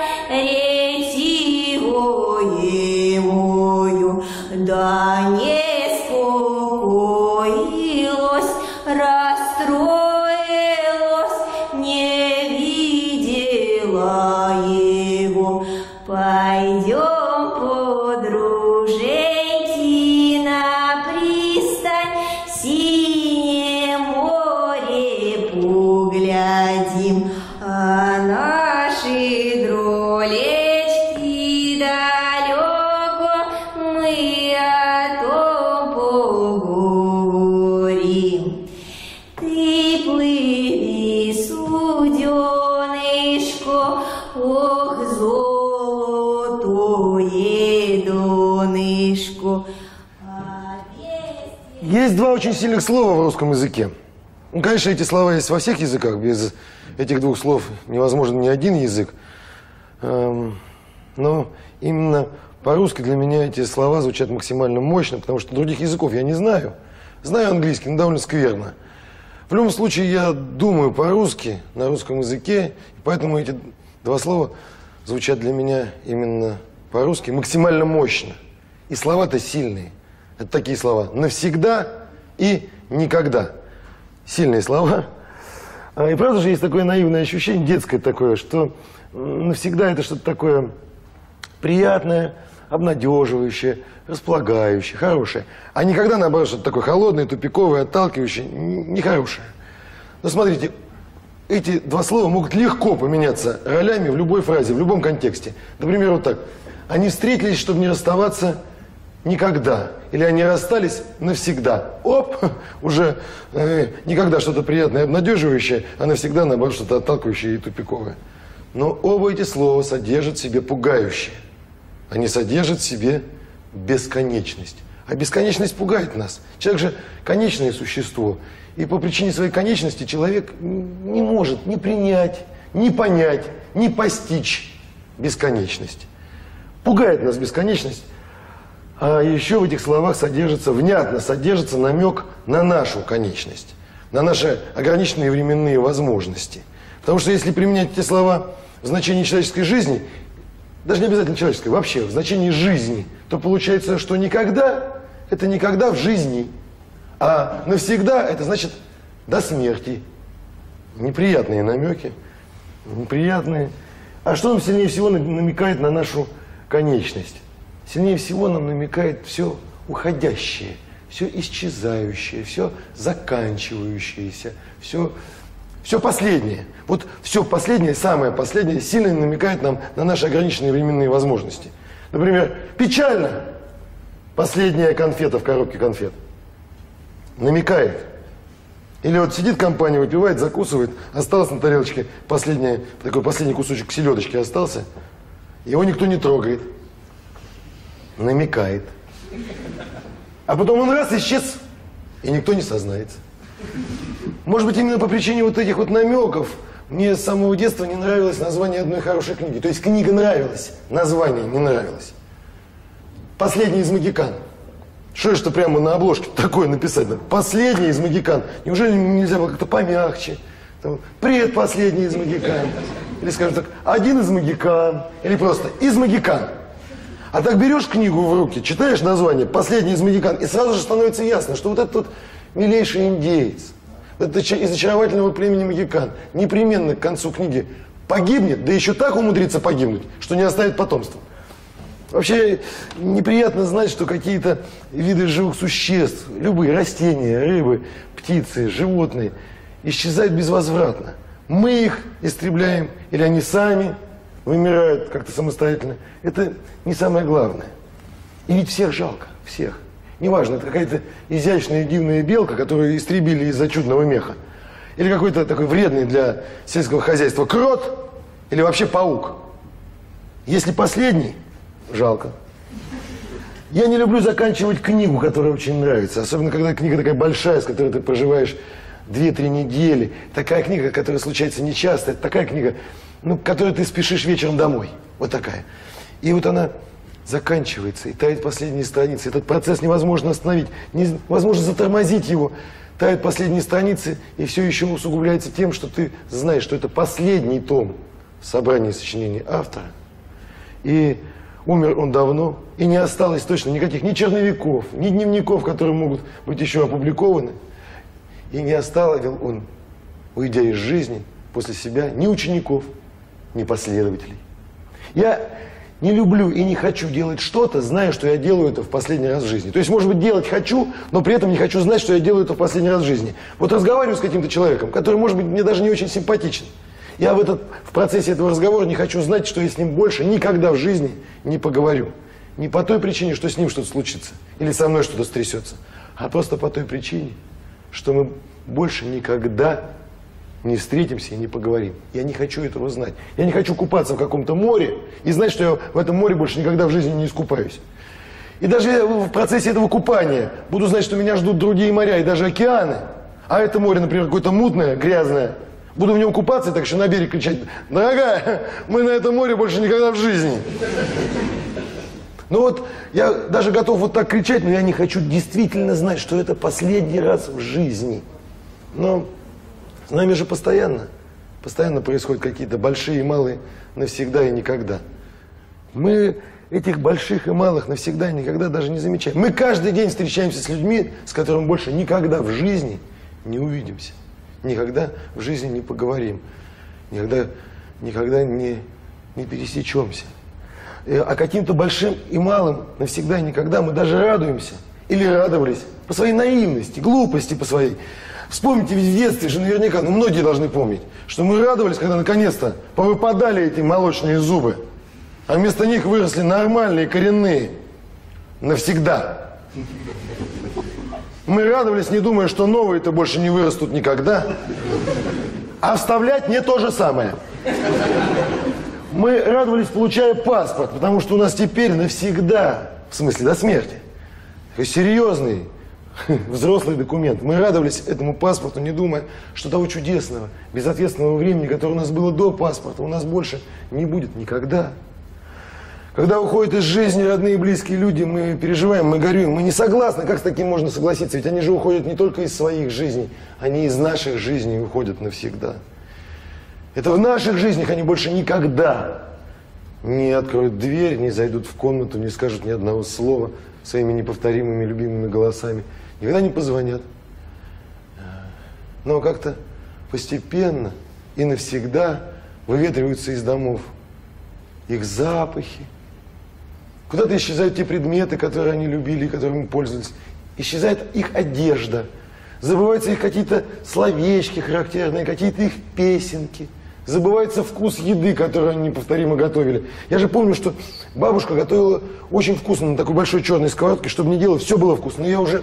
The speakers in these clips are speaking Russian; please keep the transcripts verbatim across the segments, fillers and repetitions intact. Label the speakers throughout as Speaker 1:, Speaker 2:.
Speaker 1: ретивою, да не спокоилась, расстроилась, не видела его. Пойдем, подруженьки, на пристань, синее море поглядим, а наши дролечки далеко, мы о том поговорим. Ты плыви, суденышко, ох, золотое донышко.
Speaker 2: Есть два очень сильных слова в русском языке. Ну, конечно, эти слова есть во всех языках. Без этих двух слов невозможен ни один язык. Эм, но именно по-русски для меня эти слова звучат максимально мощно, потому что других языков я не знаю. Знаю английский, но довольно скверно. В любом случае, я думаю по-русски, на русском языке, и поэтому эти два слова звучат для меня именно по-русски максимально мощно. И слова-то сильные. Это такие слова: навсегда и никогда. Сильные слова. И правда же есть такое наивное ощущение, детское такое, что навсегда это что-то такое приятное, обнадеживающее, располагающее, хорошее. А никогда, наоборот, что-то такое холодное, тупиковое, отталкивающее, нехорошее. Но смотрите, эти два слова могут легко поменяться ролями в любой фразе, в любом контексте. Например, вот так. Они встретились, чтобы не расставаться никогда. Или они расстались навсегда. Оп, уже э, никогда что-то приятное и обнадеживающее, а навсегда, наоборот, что-то отталкивающее и тупиковое. Но оба эти слова содержат в себе пугающее. Они содержат в себе бесконечность. А бесконечность пугает нас. Человек же конечное существо. И по причине своей конечности человек не может ни принять, ни понять, ни постичь бесконечность. Пугает нас бесконечность. А еще в этих словах содержится, внятно содержится намек на нашу конечность, на наши ограниченные временные возможности. Потому что если применять эти слова в значении человеческой жизни, даже не обязательно человеческой, вообще в значении жизни, то получается, что никогда – это никогда в жизни, а навсегда – это значит до смерти. Неприятные намеки, неприятные. А что нам сильнее всего намекает на нашу конечность? Сильнее всего нам намекает все уходящее, все исчезающее, все заканчивающееся, все, все последнее. Вот все последнее, самое последнее, сильно намекает нам на наши ограниченные временные возможности. Например, печально последняя конфета в коробке конфет. Намекает. Или вот сидит компания, выпивает, закусывает, осталось на тарелочке последний, такой последний кусочек селедочки остался, его никто не трогает. Намекает. А потом он раз исчез, и никто не сознается. Может быть, именно по причине вот этих вот намеков мне с самого детства не нравилось название одной хорошей книги. То есть книга нравилась, название не нравилось. «Последний из могикан». Что это прямо на обложке такое написать? «Последний из могикан». Неужели нельзя было как-то помягче? Там, «Предпоследний из могикан». Или, скажем так, «Один из могикан». Или просто «Из могикан». А так берешь книгу в руки, читаешь название «Последний из могикан», и сразу же становится ясно, что вот этот вот милейший индеец, это из очаровательного племени могикан, непременно к концу книги погибнет, да еще так умудрится погибнуть, что не оставит потомства. Вообще неприятно знать, что какие-то виды живых существ, любые растения, рыбы, птицы, животные, исчезают безвозвратно. Мы их истребляем, или они сами вымирают как-то самостоятельно. Это не самое главное. И ведь всех жалко, всех. Неважно, это какая-то изящная дивная белка, которую истребили из-за чудного меха. Или какой-то такой вредный для сельского хозяйства крот, или вообще паук. Если последний, жалко. Я не люблю заканчивать книгу, которая очень нравится. Особенно, когда книга такая большая, с которой ты проживаешь две-три недели. Такая книга, которая случается нечасто. Это такая книга, ну, к которой ты спешишь вечером домой. Вот такая. И вот она заканчивается, и тают последние страницы. Этот процесс невозможно остановить, невозможно затормозить его. Тают последние страницы, и все еще усугубляется тем, что ты знаешь, что это последний том собрания сочинений автора. И умер он давно, и не осталось точно никаких ни черновиков, ни дневников, которые могут быть еще опубликованы. И не оставил он, уйдя из жизни, после себя ни учеников, ни последователей. Я не люблю и не хочу делать что-то, зная, что я делаю это в последний раз в жизни. То есть, может быть, делать хочу, но при этом не хочу знать, что я делаю это в последний раз в жизни. Вот разговариваю с каким-то человеком, который, может быть, мне даже не очень симпатичен. Я в, этот, в процессе этого разговора не хочу знать, что я с ним больше никогда в жизни не поговорю. Не по той причине, что с ним что-то случится, или со мной что-то стрясется, а просто по той причине, что мы больше никогда не встретимся и не поговорим. Я не хочу этого знать. Я не хочу купаться в каком-то море и знать, что я в этом море больше никогда в жизни не искупаюсь. И даже я в процессе этого купания буду знать, что меня ждут другие моря и даже океаны. А это море, например, какое-то мутное, грязное. Буду в нем купаться и так еще на берег кричать: дорогая, мы на этом море больше никогда в жизни. Ну вот, я даже готов вот так кричать, но я не хочу действительно знать, что это последний раз в жизни. Но с нами же постоянно, постоянно происходят какие-то большие и малые навсегда и никогда. Мы этих больших и малых навсегда и никогда даже не замечаем. Мы каждый день встречаемся с людьми, с которыми больше никогда в жизни не увидимся. Никогда в жизни не поговорим. Никогда, никогда не, не пересечемся. А каким-то большим и малым навсегда и никогда мы даже радуемся. Или радовались по своей наивности, глупости по своей. Вспомните, ведь в детстве же наверняка, ну многие должны помнить, что мы радовались, когда наконец-то повыпадали эти молочные зубы, а вместо них выросли нормальные, коренные. Навсегда. Мы радовались, не думая, что новые-то больше не вырастут никогда. А вставлять не то же самое. Мы радовались, получая паспорт, потому что у нас теперь навсегда, в смысле до смерти, такой серьезный, взрослый документ. Мы радовались этому паспорту, не думая, что того чудесного, безответственного времени, которое у нас было до паспорта, у нас больше не будет никогда. Когда уходят из жизни родные и близкие люди, мы переживаем, мы горюем, мы не согласны. Как с таким можно согласиться? Ведь они же уходят не только из своих жизней, они из наших жизней уходят навсегда. Это в наших жизнях они больше никогда не откроют дверь, не зайдут в комнату, не скажут ни одного слова своими неповторимыми любимыми голосами, никогда не позвонят. Но как-то постепенно и навсегда выветриваются из домов их запахи. Куда-то исчезают те предметы, которые они любили, которыми пользовались. Исчезает их одежда. Забываются их какие-то словечки характерные, какие-то их песенки. Забывается вкус еды, которую они неповторимо готовили. Я же помню, что бабушка готовила очень вкусно на такой большой черной сковородке, чтобы не делать, все было вкусно. Но я уже,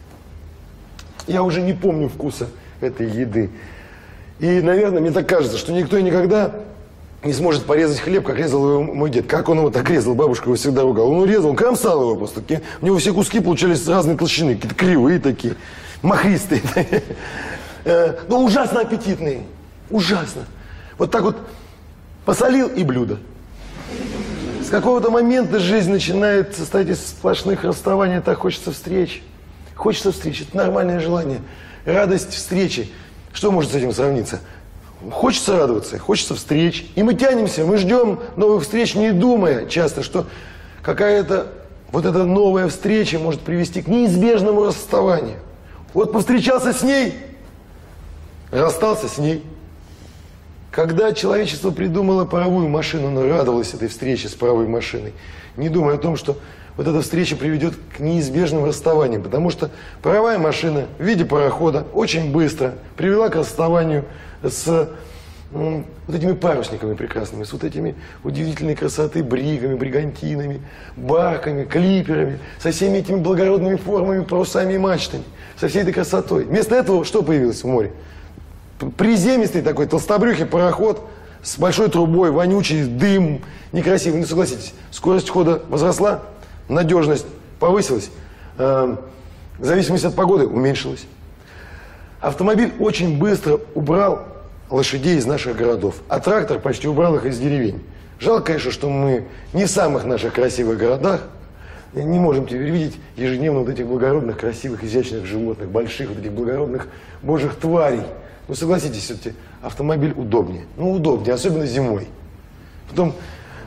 Speaker 2: я уже не помню вкуса этой еды. И, наверное, мне так кажется, что никто и никогда не сможет порезать хлеб, как резал его мой дед. Как он его так резал? Бабушка его всегда ругала. Он резал, он кромсал его просто. У него все куски получались разной толщины, какие-то кривые такие, махристые. Но ужасно аппетитные. Ужасно. Вот так вот посолил и блюдо. С какого-то момента жизнь начинает состоять из сплошных расставаний, так хочется встречи. Хочется встречи, это нормальное желание. Радость встречи. Что может с этим сравниться? Хочется радоваться, хочется встреч. И мы тянемся, мы ждем новых встреч, не думая часто, что какая-то вот эта новая встреча может привести к неизбежному расставанию. Вот повстречался с ней, расстался с ней. Когда человечество придумало паровую машину, оно радовалось этой встрече с паровой машиной, не думая о том, что вот эта встреча приведет к неизбежным расставаниям, потому что паровая машина в виде парохода очень быстро привела к расставанию с ну, вот этими парусниками прекрасными, с вот этими удивительной красоты бригами, бригантинами, барками, клиперами, со всеми этими благородными формами, парусами и мачтами, со всей этой красотой. Вместо этого что появилось в море? Приземистый такой толстобрюхий пароход с большой трубой, вонючий, дым, некрасивый. Ну, согласитесь, скорость хода возросла, надежность повысилась, э, зависимость от погоды уменьшилась. Автомобиль очень быстро убрал лошадей из наших городов, а трактор почти убрал их из деревень. Жалко, конечно, что мы не в самых наших красивых городах не можем теперь видеть ежедневно вот этих благородных, красивых, изящных животных, больших вот этих благородных божьих тварей. Ну, согласитесь, все-таки автомобиль удобнее. Ну, удобнее, особенно зимой. Потом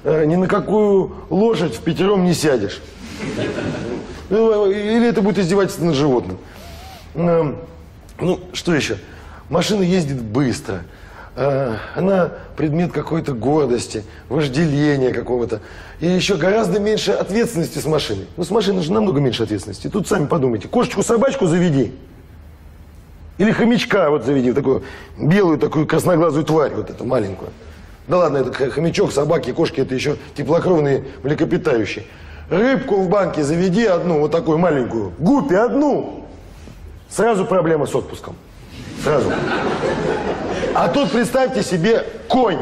Speaker 2: э, ни на какую лошадь в пятером не сядешь. Ну, или это будет издевательство над животным. Э, ну, что еще? Машина ездит быстро. Э, она предмет какой-то гордости, вожделения какого-то. И еще гораздо меньше ответственности с машиной. Ну, с машиной же намного меньше ответственности. Тут сами подумайте. Кошечку-собачку заведи. Или хомячка вот заведи, такую белую, такую красноглазую тварь, вот эту маленькую. Да ладно, этот хомячок, собаки, кошки, это еще теплокровные млекопитающие. Рыбку в банке заведи одну, вот такую маленькую. Гуппи одну. Сразу проблема с отпуском. Сразу. А тут представьте себе конь.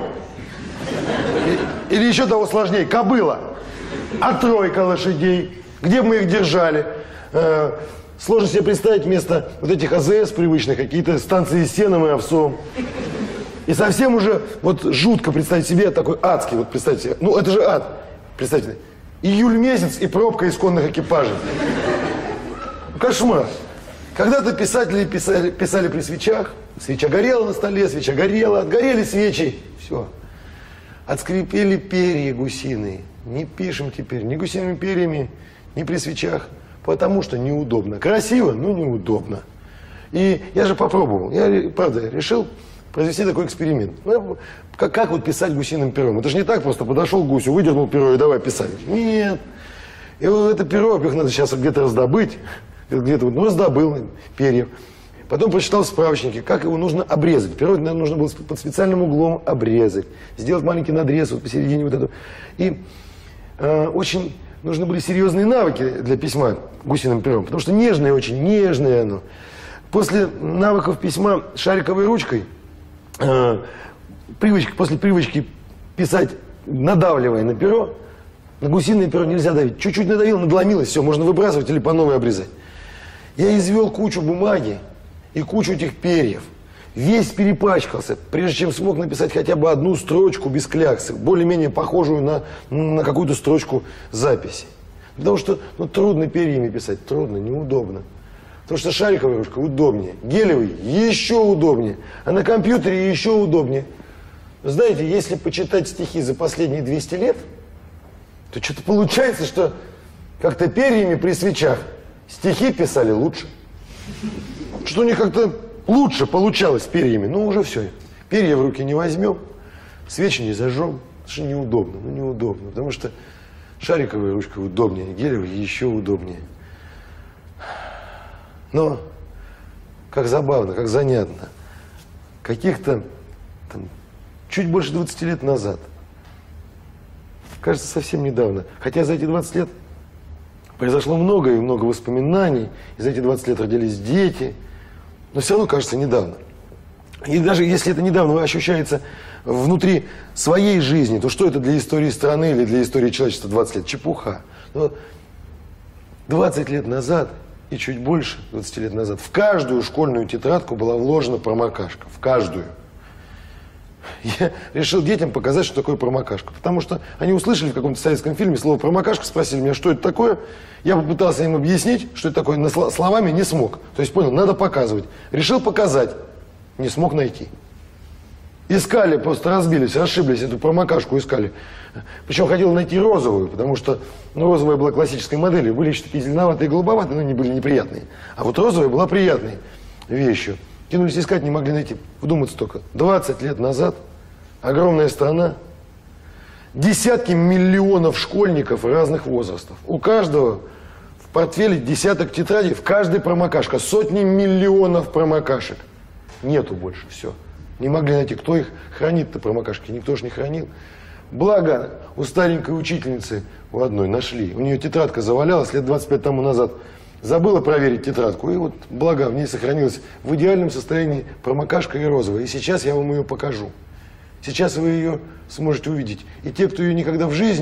Speaker 2: Или еще того сложнее, кобыла. А тройка лошадей. Где бы мы их держали? Сложно себе представить вместо вот этих АЗС привычных какие-то станции с сеном и овсом. И совсем уже вот жутко представить себе такой адский, вот представьте себе, ну это же ад, представьте, июль месяц и пробка исконных экипажей. Кошмар. Когда-то писатели писали, писали при свечах, свеча горела на столе, свеча горела, отгорели свечи, все. Отскрипели перья гусиные, не пишем теперь ни гусиными перьями, ни при свечах. Потому что неудобно. Красиво, но неудобно. И я же попробовал. Я, правда, решил произвести такой эксперимент. Ну, как, как вот писать гусиным пером? Это же не так просто. Подошел к гусю, выдернул перо и давай писать. Нет. И вот это перо, во-первых, надо сейчас где-то раздобыть. Где-то, ну, раздобыл перьев. Потом прочитал в справочнике, как его нужно обрезать. Перо нужно было под специальным углом обрезать. Сделать маленький надрез вот посередине вот этого. И э, очень... нужны были серьезные навыки для письма гусиным пером, потому что нежное очень, нежное оно. После навыков письма шариковой ручкой, э, привычки, после привычки писать, надавливая на перо, на гусиное перо нельзя давить. Чуть-чуть надавил, надломилось, все, можно выбрасывать или по новой обрезать. Я извел кучу бумаги и кучу этих перьев. Весь перепачкался, прежде чем смог написать хотя бы одну строчку без кляксы, более-менее похожую на, на какую-то строчку записи. Потому что ну, трудно перьями писать, трудно, неудобно. Потому что шариковая ручка удобнее, гелевый еще удобнее, а на компьютере еще удобнее. Знаете, если почитать стихи за последние двести лет, то что-то получается, что как-то перьями при свечах стихи писали лучше. Что у них как-то... лучше получалось перьями, но уже все. Перья в руки не возьмем, свечи не зажжем. Это же неудобно, ну неудобно. Потому что шариковая ручка удобнее, гелевая еще удобнее. Но как забавно, как занятно. Каких-то там, чуть больше двадцати лет назад, кажется, совсем недавно, хотя за эти двадцать лет произошло много и много воспоминаний, и за эти двадцать лет родились дети, но все равно кажется недавно. И даже если это недавно ощущается внутри своей жизни, то что это для истории страны или для истории человечества двадцать лет? Чепуха. Но двадцать лет назад и чуть больше, двадцати лет назад, в каждую школьную тетрадку была вложена промокашка. В каждую. Я решил детям показать, что такое промокашка. Потому что они услышали в каком-то советском фильме слово промокашка, спросили меня, что это такое. Я попытался им объяснить, что это такое, но словами не смог. То есть понял, надо показывать. Решил показать. Не смог найти. Искали, просто разбились, расшиблись, эту промокашку искали. Причем хотел найти розовую, потому что ну, розовая была классической моделью. Были еще такие зеленоватые и голубоватые, но они были неприятные. А вот розовая была приятной вещью. Кинулись искать, не могли найти. Вдуматься только. двадцать лет назад огромная страна, десятки миллионов школьников разных возрастов. У каждого в портфеле десяток тетрадей, в каждой промокашка. Сотни миллионов промокашек. Нету больше, все. Не могли найти, кто их хранит-то, промокашки. Никто ж не хранил. Благо, у старенькой учительницы, у одной, нашли. У нее тетрадка завалялась лет двадцать пять тому назад. Забыла проверить тетрадку, и вот, благо, в ней сохранилась в идеальном состоянии промокашка и розовая. И сейчас я вам ее покажу. Сейчас вы ее сможете увидеть. И те, кто ее никогда в жизни